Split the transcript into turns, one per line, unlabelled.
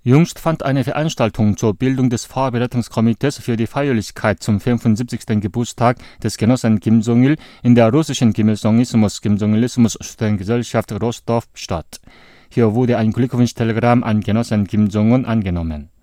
Jüngst fand eine Veranstaltung zur Bildung des Vorbereitungskomitees für die Feierlichkeit zum 75. Geburtstag des Genossen Kim Jong-il in der russischen Kim-Il-Sung-Ismus-Kim-Jong-Il-Studentengesellschaft Rostow statt. Hier wurde ein Glückwunschtelegramm an Genossen Kim Jong-un angenommen.